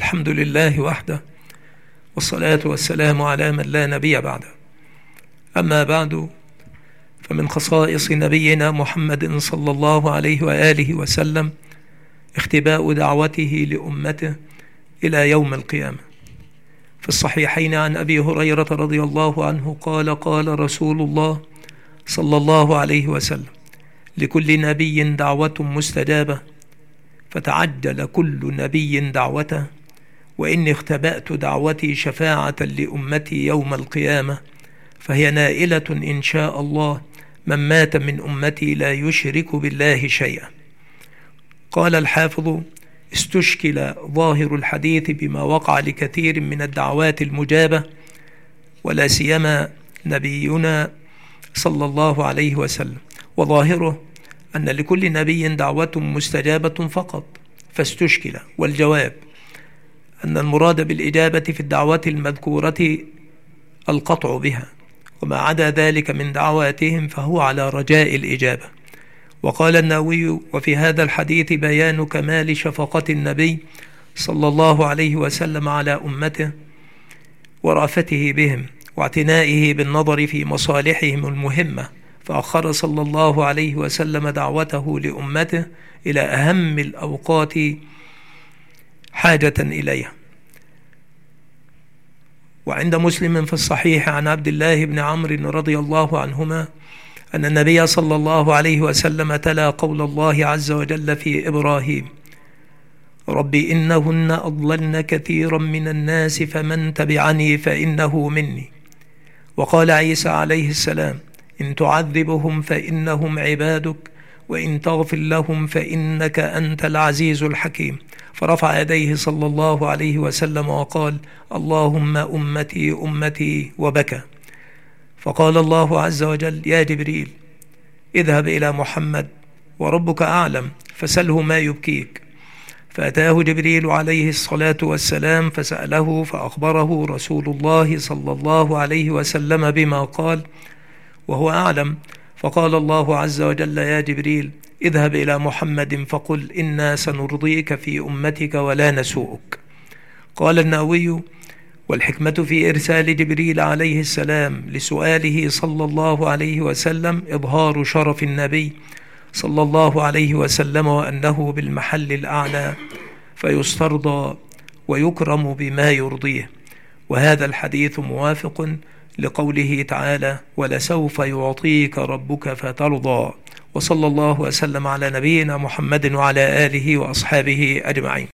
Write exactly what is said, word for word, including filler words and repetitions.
الحمد لله وحده، والصلاة والسلام على من لا نبي بعده. أما بعد، فمن خصائص نبينا محمد صلى الله عليه وآله وسلم اختباء دعوته لأمته إلى يوم القيامة. في الصحيحين عن أبي هريرة رضي الله عنه قال: قال رسول الله صلى الله عليه وسلم: لكل نبي دعوة مستجابة، فتعجل كل نبي دعوته، وإني اختبأت دعوتي شفاعة لأمتي يوم القيامة، فهي نائلة إن شاء الله من مات من أمتي لا يشرك بالله شيئا. قال الحافظ: استشكل ظاهر الحديث بما وقع لكثير من الدعوات المجابة، ولا سيما نبينا صلى الله عليه وسلم، وظاهره أن لكل نبي دعوة مستجابة فقط، فاستشكل. والجواب أن المراد بالإجابة في الدعوات المذكورة القطع بها، وما عدا ذلك من دعواتهم فهو على رجاء الإجابة. وقال النووي: وفي هذا الحديث بيان كمال شفقة النبي صلى الله عليه وسلم على أمته، ورأفته بهم، واعتنائه بالنظر في مصالحهم المهمة، فأخر صلى الله عليه وسلم دعوته لأمته إلى أهم الأوقات حاجة إليها. وعند مسلم في الصحيح عن عبد الله بن عمرو رضي الله عنهما أن النبي صلى الله عليه وسلم تلا قول الله عز وجل في إبراهيم: رب إنهن أضللن كثيرا من الناس فمن تبعني فإنه مني. وقال عيسى عليه السلام: إن تعذبهم فإنهم عبادك، وإن تغفر لهم فإنك أنت العزيز الحكيم. فرفع يديه صلى الله عليه وسلم وقال: اللهم أمتي أمتي، وبكى. فقال الله عز وجل: يا جبريل، اذهب إلى محمد وربك أعلم فسله ما يبكيك. فأتاه جبريل عليه الصلاة والسلام فسأله، فأخبره رسول الله صلى الله عليه وسلم بما قال وهو أعلم. فقال الله عز وجل: يا جبريل، اذهب إلى محمد فقل إنا سنرضيك في أمتك ولا نسوءك. قال النووي: والحكمة في إرسال جبريل عليه السلام لسؤاله صلى الله عليه وسلم إظهار شرف النبي صلى الله عليه وسلم، وأنه بالمحل الأعلى، فيسترضى ويكرم بما يرضيه. وهذا الحديث موافق لقوله تعالى: ولسوف يعطيك ربك فترضى. وصلى الله وسلم على نبينا محمد وعلى آله وأصحابه أجمعين.